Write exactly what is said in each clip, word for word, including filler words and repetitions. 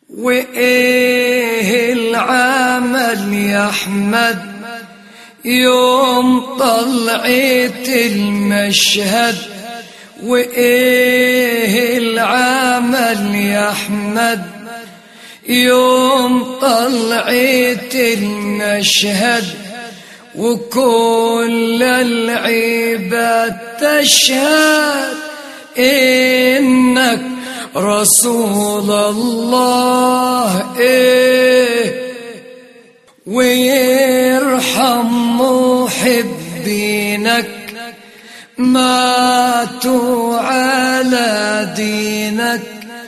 وإيه العمل يا أحمد يوم طلعت المشهد؟ وإيه العمل يا أحمد يوم طلعت المشهد؟ وكل العباد تشهد إنك رسول الله. إيه ويرحم محبينك ماتوا على دينك،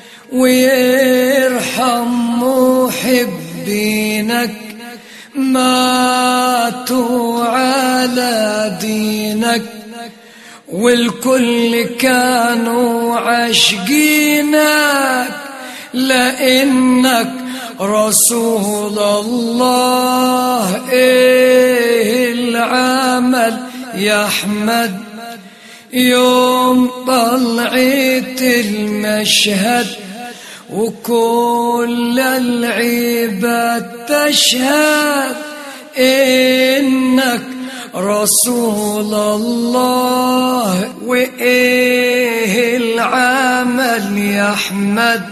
ويرحم محبينك ماتوا على دينك، والكل كانوا عاشقينك لأنك رسول الله. إيه العمل يا أحمد يوم طلعت المشهد؟ وكل العباد تشهد إنك رسول الله. وإيه العمل يا أحمد